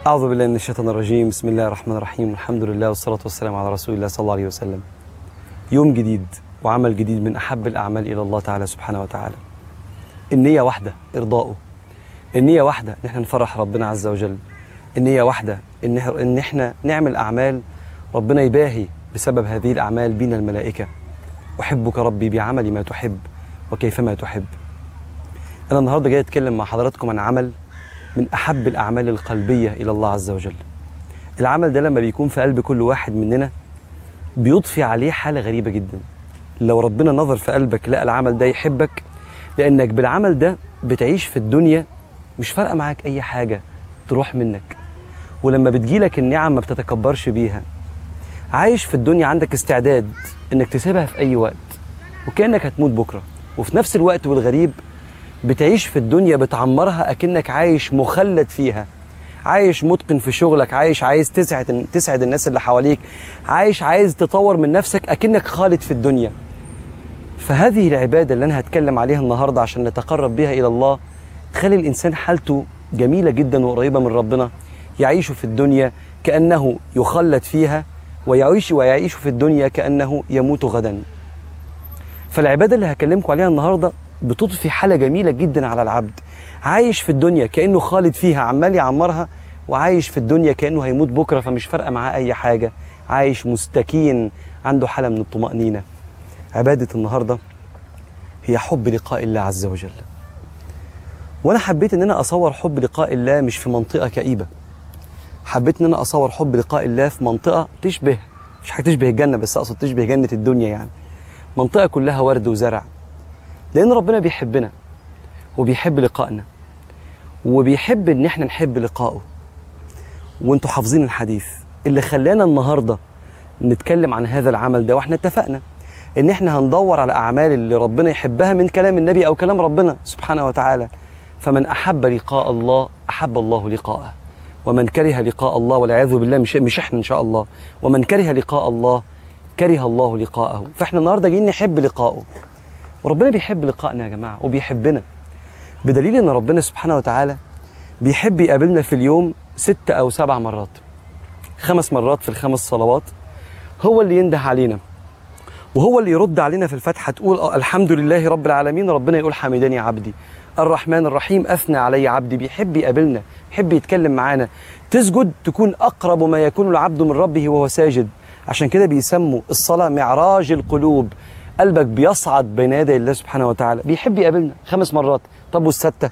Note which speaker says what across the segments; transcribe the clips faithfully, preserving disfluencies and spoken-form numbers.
Speaker 1: أعوذ بالله من الشيطان الرجيم. بسم الله الرحمن الرحيم. الحمد لله والصلاة والسلام على رسول الله صلى الله عليه وسلم. يوم جديد وعمل جديد من أحب الأعمال إلى الله تعالى سبحانه وتعالى. النية واحدة إرضاؤه، النية واحدة إن احنا نفرح ربنا عز وجل، النية واحدة إن إن احنا نعمل أعمال ربنا يباهي بسبب هذه الأعمال بين الملائكة. أحبك ربي بعمل ما تحب وكيفما تحب. أنا النهاردة جاي أتكلم مع حضراتكم عن عمل من أحب الأعمال القلبية إلى الله عز وجل. العمل ده لما بيكون في قلب كل واحد مننا بيضفي عليه حالة غريبة جدا. لو ربنا نظر في قلبك لقى العمل ده يحبك، لأنك بالعمل ده بتعيش في الدنيا مش فارقة معاك أي حاجة تروح منك، ولما بتجيلك النعم ما بتتكبرش بيها. عايش في الدنيا عندك استعداد إنك تسيبها في أي وقت وكأنك هتموت بكرة، وفي نفس الوقت والغريب بتعيش في الدنيا بتعمرها أكنك عايش مخلد فيها، عايش متقن في شغلك، عايش عايز تسعد تسعد الناس اللي حواليك، عايش عايز تطور من نفسك أكنك خالد في الدنيا. فهذه العبادة اللي أنا هتكلم عليها النهاردة عشان نتقرب بها إلى الله تخلي الإنسان حالته جميلة جدا وقريبة من ربنا، يعيش في الدنيا كأنه يخلد فيها، ويعيش ويعيش في الدنيا كأنه يموت غدا. فالعبادة اللي هكلمكم عليها النهاردة بتضفي حالة جميلة جدا على العبد، عايش في الدنيا كأنه خالد فيها عمال يعمرها، وعايش في الدنيا كأنه هيموت بكرة فمش فارقة معاه أي حاجة، عايش مستكين عنده حالة من الطمأنينة. عبادة النهاردة هي حب لقاء الله عز وجل. وأنا حبيت إن أنا أصور حب لقاء الله مش في منطقة كئيبة، حبيت إن أنا أصور حب لقاء الله في منطقة تشبه، مش حاجة تشبه الجنة بس أقصد تشبه جنة الدنيا، يعني منطقة كلها ورد وزرع، لأن ربنا بيحبنا وبيحب لقائنا وبيحب إن احنا نحب لقائه. وانتوا حافظين الحديث اللي خلانا النهاردة نتكلم عن هذا العمل ده، واحنا اتفقنا إن احنا هندور على أعمال اللي ربنا يحبها من كلام النبي أو كلام ربنا سبحانه وتعالى. فمن أحب لقاء الله أحب الله لقاءه، ومن كره لقاء الله والعياذ بالله مش, مش احنا إن شاء الله، ومن كره لقاء الله كره الله لقاءه. فاحنا النهاردة جايين نحب لقاءه، وربنا بيحب لقائنا يا جماعة وبيحبنا، بدليل ان ربنا سبحانه وتعالى بيحب يقابلنا في اليوم ست او سبع مرات، خمس مرات في الخمس صلوات. هو اللي ينده علينا وهو اللي يرد علينا. في الفاتحة تقول الحمد لله رب العالمين، ربنا يقول حمدني عبدي. الرحمن الرحيم أثنى علي عبدي. بيحب يقابلنا، بيحب يتكلم معانا. تسجد تكون أقرب ما يكون العبد من ربه وهو ساجد، عشان كده بيسموا الصلاة معراج القلوب، قلبك بيصعد بين يدي الله سبحانه وتعالى. بيحب يقابلنا خمس مرات. طب والستة؟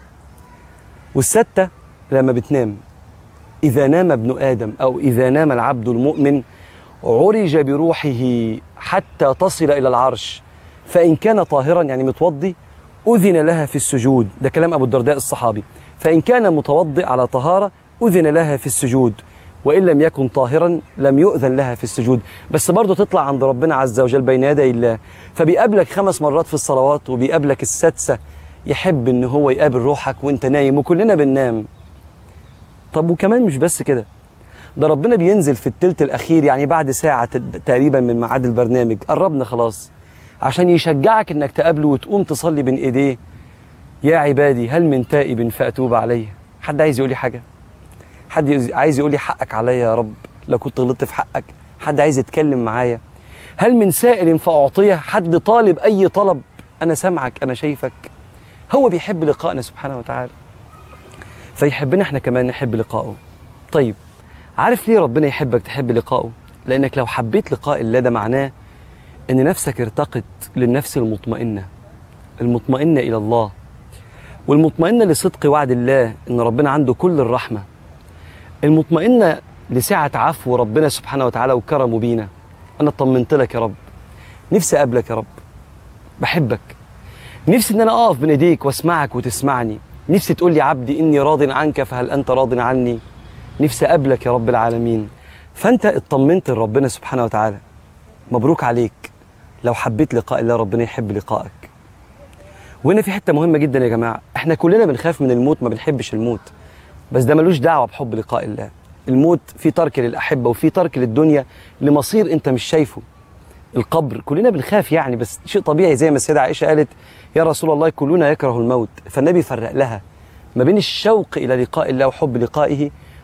Speaker 1: والستة لما بتنام، إذا نام ابن آدم أو إذا نام العبد المؤمن عرج بروحه حتى تصل إلى العرش، فإن كان طاهرا يعني متوضي أذن لها في السجود. ده كلام أبو الدرداء الصحابي. فإن كان متوضئ على طهارة أذن لها في السجود، وإن لم يكن طاهرا لم يؤذن لها في السجود. بس برضه تطلع عند ربنا عز وجل بين يدي الله. فبيقابلك خمس مرات في الصلوات، وبيقابلك السادسة يحب إن هو يقابل روحك وإنت نايم، وكلنا بننام. طب وكمان مش بس كده، ده ربنا بينزل في الثلث الأخير، يعني بعد ساعة تقريبا من ميعاد البرنامج، قربنا خلاص، عشان يشجعك إنك تقابله وتقوم تصلي بين إيديه. يا عبادي هل من تائب فأتوب عليه. حد عايز يقول لي حاجة؟ حد عايز يقول لي حقك عليا يا رب لو كنت غلطت في حقك؟ حد عايز يتكلم معايا؟ هل من سائل فأعطيه؟ حد طالب أي طلب؟ أنا سامعك، أنا شايفك. هو بيحب لقائنا سبحانه وتعالى، فيحبنا احنا كمان نحب لقائه. طيب عارف ليه ربنا يحبك تحب لقائه؟ لأنك لو حبيت لقاء الله ده معناه أن نفسك ارتقت للنفس المطمئنة، المطمئنة إلى الله، والمطمئنة لصدق وعد الله أن ربنا عنده كل الرحمة، المطمئنة لسعة عفو ربنا سبحانه وتعالى وكرمه بينا. أنا اطمنت لك يا رب، نفسي أقابلك يا رب، بحبك، نفسي أن أنا أقف بين إيديك واسمعك وتسمعني، نفسي تقول لي عبدي إني راض عنك فهل أنت راض عني، نفسي أقابلك يا رب العالمين. فأنت اطمنت لربنا سبحانه وتعالى. مبروك عليك لو حبيت لقاء الله، ربنا يحب لقائك. وهنا في حتة مهمة جدا يا جماعة، احنا كلنا بنخاف من الموت، ما بنحبش الموت، بس ده ملوش دعوة بحب لقاء الله. الموت في ترك للأحبة وفي ترك للدنيا لمصير انت مش شايفه. القبر كلنا بنخاف يعني، بس شيء طبيعي، زي ما السيدة عائشة قالت يا رسول الله كلنا يكره الموت، فالنبي فرق لها ما بين الشوق إلى لقاء الله وحب لقائه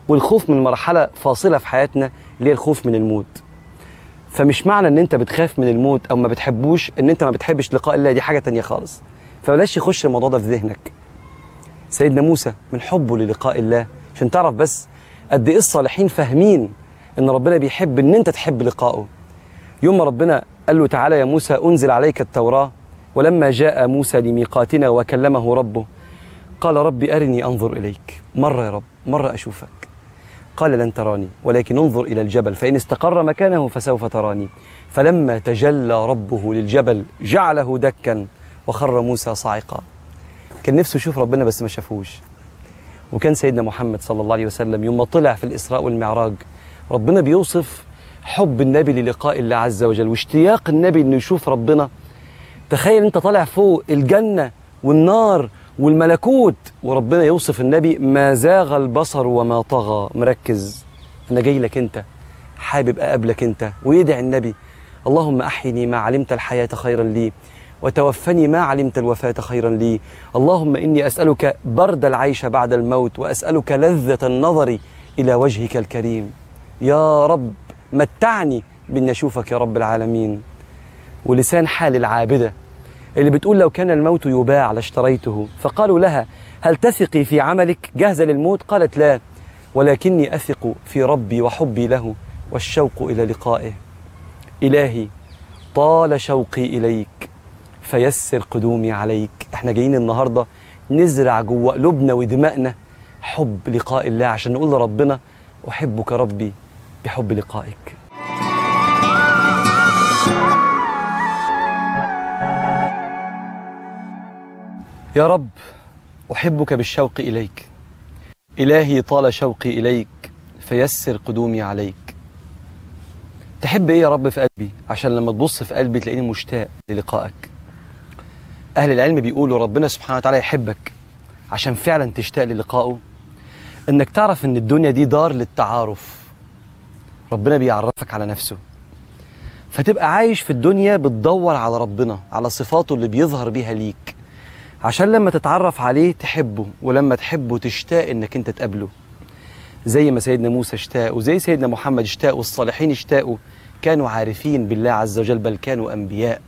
Speaker 1: والخوف من مرحلة فاصلة في حياتنا اللي هي الخوف من الموت. فمش معنى ان انت بتخاف من الموت او ما بتحبوش ان انت ما بتحبش لقاء الله، دي حاجة تانية خالص. فبلاش يخش الموضوع ده في ذهنك. سيدنا موسى من حبه للقاء الله، عشان تعرف بس قد ايه الصالحين فاهمين ان ربنا بيحب ان انت تحب لقائه. يوم ما ربنا قال له تعالى يا موسى انزل عليك التوراة، ولما جاء موسى لميقاتنا وكلمه ربه قال ربي أرني أنظر إليك. مرة يا رب، مرة أشوفك. قال لن تراني ولكن انظر إلى الجبل فإن استقر مكانه فسوف تراني. فلما تجلى ربه للجبل جعله دكا وخر موسى صاعقا. كان نفسه يشوف ربنا بس ما شافوش. وكان سيدنا محمد صلى الله عليه وسلم يوم ما طلع في الإسراء والمعراج ربنا بيوصف حب النبي للقاء الله عز وجل واشتياق النبي إنه يشوف ربنا. تخيل أنت طالع فوق الجنة والنار والملكوت وربنا يوصف النبي ما زاغ البصر وما طغى. مركز، أنا جاي لك أنت، حابب أقابلك أنت. ويدعي النبي اللهم أحيني ما علمت الحياة خيرا لي وتوفني ما علمت الوفاة خيرا لي. اللهم إني أسألك برد العيش بعد الموت وأسألك لذة النظر إلى وجهك الكريم. يا رب متعني بأن أشوفك يا رب العالمين. ولسان حال العابدة اللي بتقول لو كان الموت يباع لاشتريته. فقالوا لها هل تثقي في عملك جاهزة للموت؟ قالت لا، ولكني أثق في ربي وحبي له والشوق إلى لقائه. إلهي طال شوقي إليك فيسر قدومي عليك. احنا جايين النهاردة نزرع جوه قلوبنا ودمائنا حب لقاء الله عشان نقول لربنا أحبك ربي بحب لقائك. يا رب أحبك بالشوق إليك. إلهي طال شوقي إليك فيسر قدومي عليك. تحب إيه يا رب في قلبي عشان لما تبص في قلبي تلاقيني مشتاق للقائك. أهل العلم بيقولوا ربنا سبحانه وتعالى يحبك عشان فعلا تشتاق للقائه، إنك تعرف إن الدنيا دي دار للتعارف. ربنا بيعرفك على نفسه فتبقى عايش في الدنيا بتدور على ربنا، على صفاته اللي بيظهر بيها ليك، عشان لما تتعرف عليه تحبه، ولما تحبه تشتاق انك انت تقابله. زي ما سيدنا موسى اشتاق وزي سيدنا محمد اشتاق والصالحين اشتاقوا، كانوا عارفين بالله عز وجل بل كانوا انبياء.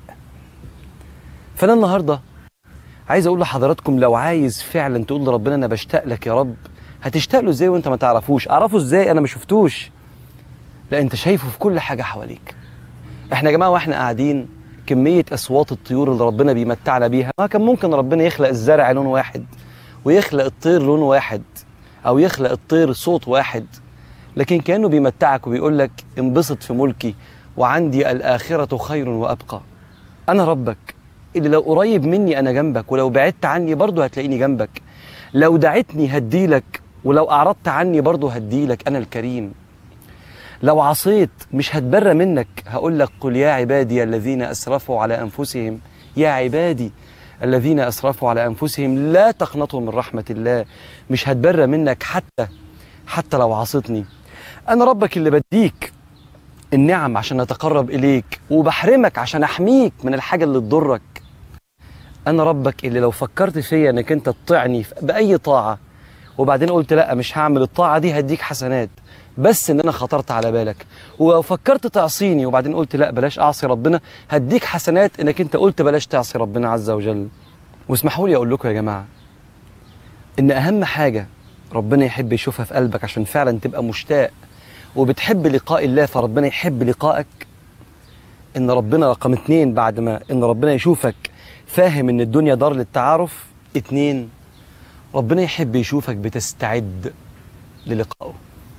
Speaker 1: فانا النهارده عايز اقول لحضراتكم لو عايز فعلا تقول لربنا انا بشتاق لك يا رب، هتشتاق له ازاي وانت ما تعرفوش؟ اعرفه ازاي انا ما شفتوش؟ لا انت شايفه في كل حاجه حواليك. احنا يا جماعه واحنا قاعدين كمية أصوات الطيور اللي ربنا بيمتعنا بيها، ما كان ممكن ربنا يخلق الزرع لون واحد ويخلق الطير لون واحد أو يخلق الطير صوت واحد، لكن كأنه بيمتعك وبيقول لك انبسط في ملكي وعندي الآخرة خير وأبقى. أنا ربك اللي لو قريب مني أنا جنبك، ولو بعدت عني برضه هتلاقيني جنبك. لو دعتني هديلك ولو أعرضت عني برضه هديلك. أنا الكريم. لو عصيت مش هتبرى منك، هقول لك قل يا عبادي الذين أسرفوا على أنفسهم، يا عبادي الذين أسرفوا على أنفسهم لا تقنطوا من رحمة الله. مش هتبرى منك حتى حتى لو عصيتني. أنا ربك اللي بديك النعم عشان أتقرب إليك وبحرمك عشان أحميك من الحاجة اللي تضرك. أنا ربك اللي لو فكرت فيا أنك أنت تطيعني بأي طاعة وبعدين قلت لا مش هعمل الطاعة دي هديك حسنات بس ان انا خطرت على بالك. ولو فكرت تعصيني وبعدين قلت لا بلاش اعصي ربنا هديك حسنات انك انت قلت بلاش تعصي ربنا عز وجل. واسمحوا لي اقول لكم يا جماعه ان اهم حاجه ربنا يحب يشوفها في قلبك عشان فعلا تبقى مشتاق وبتحب لقاء الله فربنا يحب لقائك، ان ربنا رقم اتنين بعد ما ان ربنا يشوفك فاهم ان الدنيا دار للتعارف، اتنين ربنا يحب يشوفك بتستعد للقائه،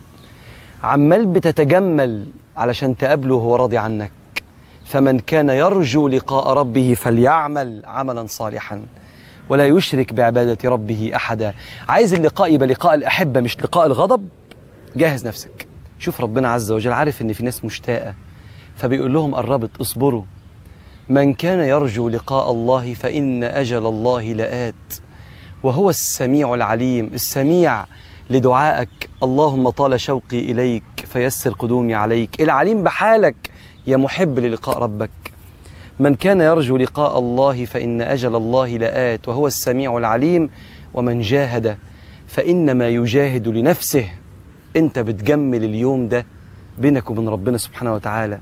Speaker 1: عمال بتتجمل علشان تقابله وهو راضي عنك. فمن كان يرجو لقاء ربه فليعمل عملا صالحا ولا يشرك بعبادة ربه أحدا. عايز اللقاء يبقى لقاء الأحبة مش لقاء الغضب؟ جهز نفسك. شوف ربنا عز وجل عارف إن في ناس مشتاقة فبيقول لهم قربت اصبروا. من كان يرجو لقاء الله فإن أجل الله لآت وهو السميع العليم. السميع لدعائك اللهم طال شوقي إليك فيسر قدومي عليك. العليم بحالك يا محب للقاء ربك. من كان يرجو لقاء الله فإن أجل الله لآت وهو السميع العليم. ومن جاهد فإنما يجاهد لنفسه انت بتجمل اليوم ده بينك وبين ربنا سبحانه وتعالى.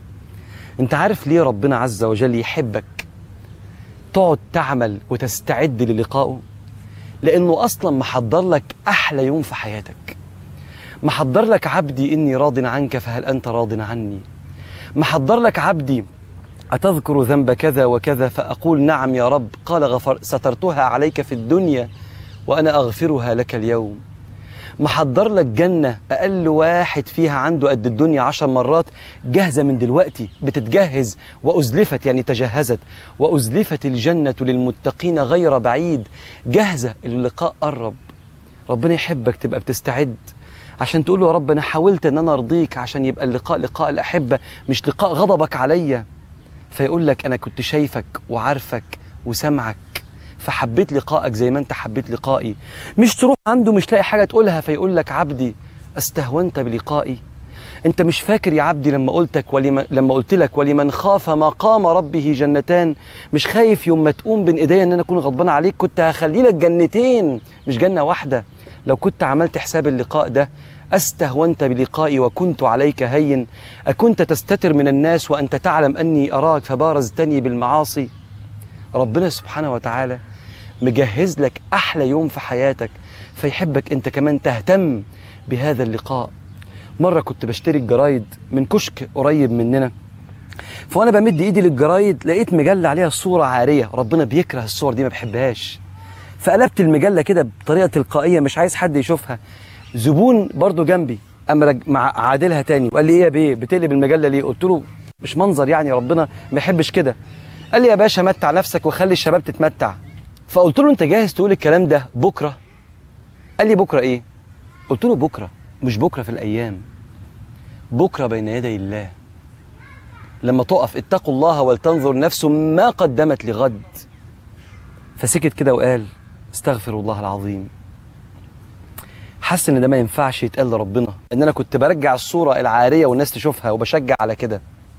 Speaker 1: انت عارف ليه ربنا عز وجل يحبك تقعد تعمل وتستعد للقائه؟ لأنه أصلا محضر لك أحلى يوم في حياتك. محضر لك عبدي إني راض عنك فهل أنت راض عني. محضر لك عبدي أتذكر ذنب كذا وكذا فأقول نعم يا رب، قال غفر سترتها عليك في الدنيا وأنا أغفرها لك اليوم. محضر لك جنة أقل واحد فيها عنده قد الدنيا عشر مرات، جاهزة من دلوقتي، بتتجهز. وأزلفت يعني تجهزت، وأزلفت الجنة للمتقين غير بعيد، جاهزة، اللقاء قرب. ربنا يحبك تبقى بتستعد عشان تقول له يا رب أنا حاولت أن أنا أرضيك عشان يبقى اللقاء لقاء الأحبة مش لقاء غضبك عليا. فيقول لك أنا كنت شايفك وعارفك وسمعك فحبيت لقائك زي ما انت حبيت لقائي. مش تروح عنده مش لاقي حاجة تقولها فيقول لك عبدي استهونت بلقائي. انت مش فاكر يا عبدي لما قلتك ولما لما قلت لك ولمن خاف مقام ربه جنتان؟ مش خايف يوم ما تقوم بين ايديا ان انا اكون غضبان عليك؟ كنت هخلي لك جنتين مش جنة واحدة لو كنت عملت حساب اللقاء ده. استهونت بلقائي وكنت عليك هين، اكنت تستتر من الناس وانت تعلم اني اراك فبارزتني بالمعاصي. ربنا سبحانه وتعالى مجهز لك أحلى يوم في حياتك فيحبك أنت كمان تهتم بهذا اللقاء. مرة كنت بشتري الجرايد من كشك قريب مننا، فأنا بمد إيدي للجرايد لقيت مجلة عليها صورة عارية. ربنا بيكره الصور دي ما بحبهاش، فقلبت المجلة كده بطريقة تلقائية مش عايز حد يشوفها. زبون برضو جنبي أما مع عادلها تاني وقال لي إيه يا بيه بتقلب المجلة ليه؟ قلت له مش منظر يعني، ربنا ما يحبش كده. قال لي يا باشا متع نفسك وخلي الشباب تتمتع. فقلت له انت جاهز تقول الكلام ده بكره؟ قال لي بكره ايه؟ قلت له بكره مش بكره في الايام، بكره بين يدي الله لما تقف اتقوا الله ولتنظر نفس ما قدمت لغد. فسكت كده وقال استغفر الله العظيم. حس ان ده ما ينفعش يتقال لربنا، ان انا كنت برجع الصوره العاريه والناس تشوفها وبشجع على كده.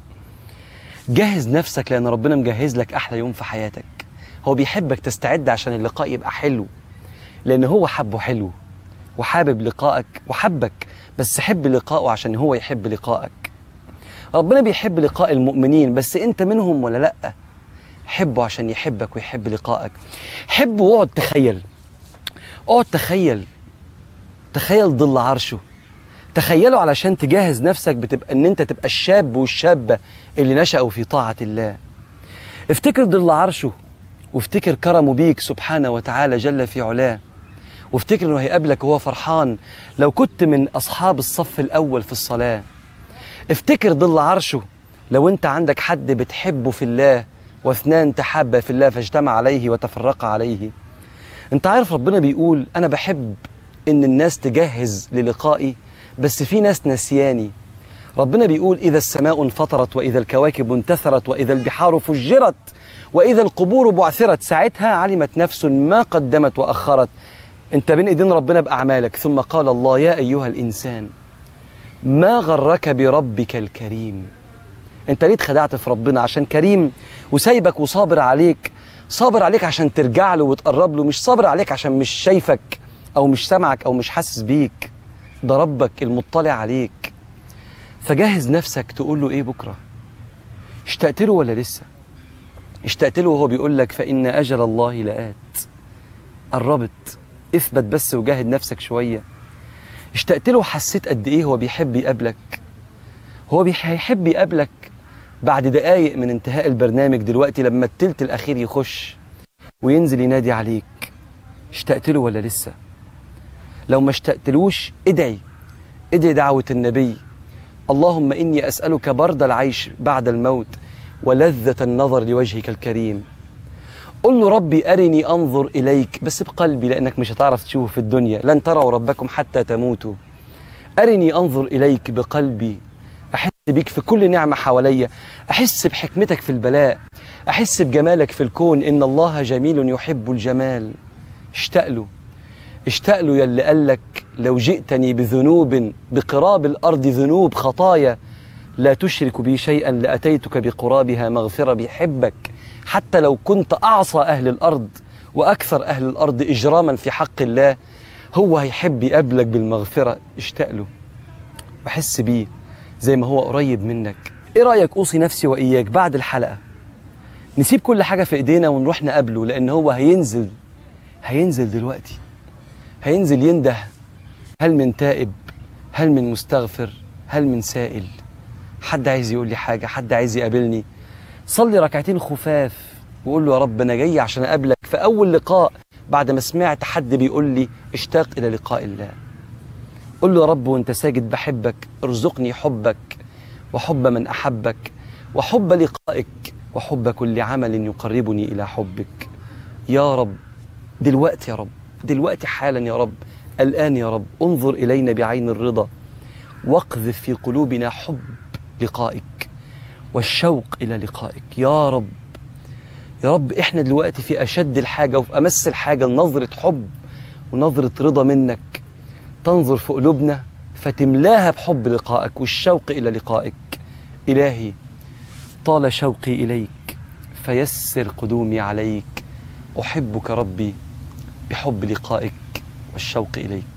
Speaker 1: جهز نفسك لان ربنا مجهز لك احلى يوم في حياتك. هو بيحبك تستعد عشان اللقاء يبقى حلو، لأن هو حبه حلو وحابب لقائك وحبك، بس حب لقائه عشان هو يحب لقائك. ربنا بيحب لقاء المؤمنين بس أنت منهم ولا لأ؟ حبه عشان يحبك ويحب لقائك. حبه واقعد تخيل، اقعد تخيل تخيل ظل عرشه، تخيله علشان تجهز نفسك بتبقى ان انت تبقى الشاب والشابة اللي نشأوا في طاعة الله. افتكر ظل عرشه وافتكر كرمه بيك سبحانه وتعالى جل في علاه، وافتكر انه هيقابلك وهو فرحان لو كنت من اصحاب الصف الاول في الصلاة. افتكر ظل عرشه لو انت عندك حد بتحبه في الله واثنان تحابا في الله فاجتمع عليه وتفرق عليه. انت عارف ربنا بيقول انا بحب ان الناس تجهز للقائي بس في ناس نسياني. ربنا بيقول إذا السماء انفطرت وإذا الكواكب انتثرت وإذا البحار فجرت وإذا القبور بعثرت، ساعتها علمت نفس ما قدمت وأخرت. انت بين ايدين ربنا بأعمالك. ثم قال الله يا أيها الإنسان ما غرك بربك الكريم. انت ليه اتخدعت في ربنا؟ عشان كريم وسايبك وصابر عليك، صابر عليك عشان ترجع له وتقرب له، مش صابر عليك عشان مش شايفك أو مش سمعك أو مش حاسس بيك. ده ربك المطلع عليك. فجهز نفسك تقول له ايه بكرة؟ اشتقت له ولا لسه؟ اشتقت له وهو بيقول لك فإن أجل الله لآت. قربت، اثبت بس وجاهد نفسك شوية. اشتقت له وحسيت قد ايه هو بيحب يقابلك. هو هيحب يقابلك بعد دقايق من انتهاء البرنامج دلوقتي لما التلت الأخير يخش وينزل ينادي عليك. اشتقت له ولا لسه؟ لو ما اشتقتلوش ادعي، ادعي دعوة النبي اللهم إني أسألك برد العيش بعد الموت ولذة النظر لوجهك الكريم. قل له ربي أرني أنظر إليك بس بقلبي لأنك مش هتعرف تشوفه في الدنيا، لن تروا ربكم حتى تموتوا. أرني أنظر إليك بقلبي، أحس بيك في كل نعمة حواليا، أحس بحكمتك في البلاء، أحس بجمالك في الكون. إن الله جميل يحب الجمال. اشتاق له، اشتاق له يلي قال لك لو جئتني بذنوب بقراب الأرض ذنوب خطايا لا تشرك بي شيئا لأتيتك بقرابها مغفرة. بيحبك حتى لو كنت أعصى أهل الأرض وأكثر أهل الأرض إجراما في حق الله. هو هيحب يقابلك بالمغفرة، اشتاق له وحس بيه زي ما هو قريب منك. ايه رأيك اوصي نفسي وإياك بعد الحلقة نسيب كل حاجة في ايدينا ونروح نقابله، لأن هو هينزل هينزل دلوقتي، هينزل ينده: هل من تائب؟ هل من مستغفر؟ هل من سائل؟ حد عايز يقول لي حاجة؟ حد عايز يقابلني؟ صلي ركعتين خفاف وقول له: يا رب أنا جاي عشان أقابلك في أول لقاء بعد ما سمعت حد بيقول لي اشتاق إلى لقاء الله. قل له: يا رب وانت ساجد بحبك، ارزقني حبك وحب من أحبك وحب لقائك وحب كل عمل يقربني إلى حبك. يا رب دلوقتي، يا رب دلوقتي حالا، يا رب الآن، يا رب انظر إلينا بعين الرضا واقذف في قلوبنا حب لقائك والشوق إلى لقائك. يا رب يا رب احنا دلوقتي في أشد الحاجة وفي أمس الحاجة لنظرة حب ونظرة رضا منك، تنظر في قلوبنا فتملاها بحب لقائك والشوق إلى لقائك. إلهي طال شوقي إليك فيسر قدومي عليك، أحبك ربي بحب لقائك والشوق إليك.